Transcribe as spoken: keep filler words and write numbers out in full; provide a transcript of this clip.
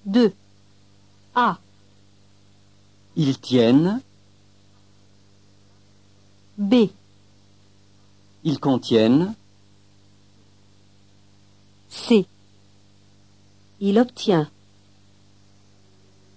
deux. A. Ils tiennent. B. Ils contiennent. C. Il obtient.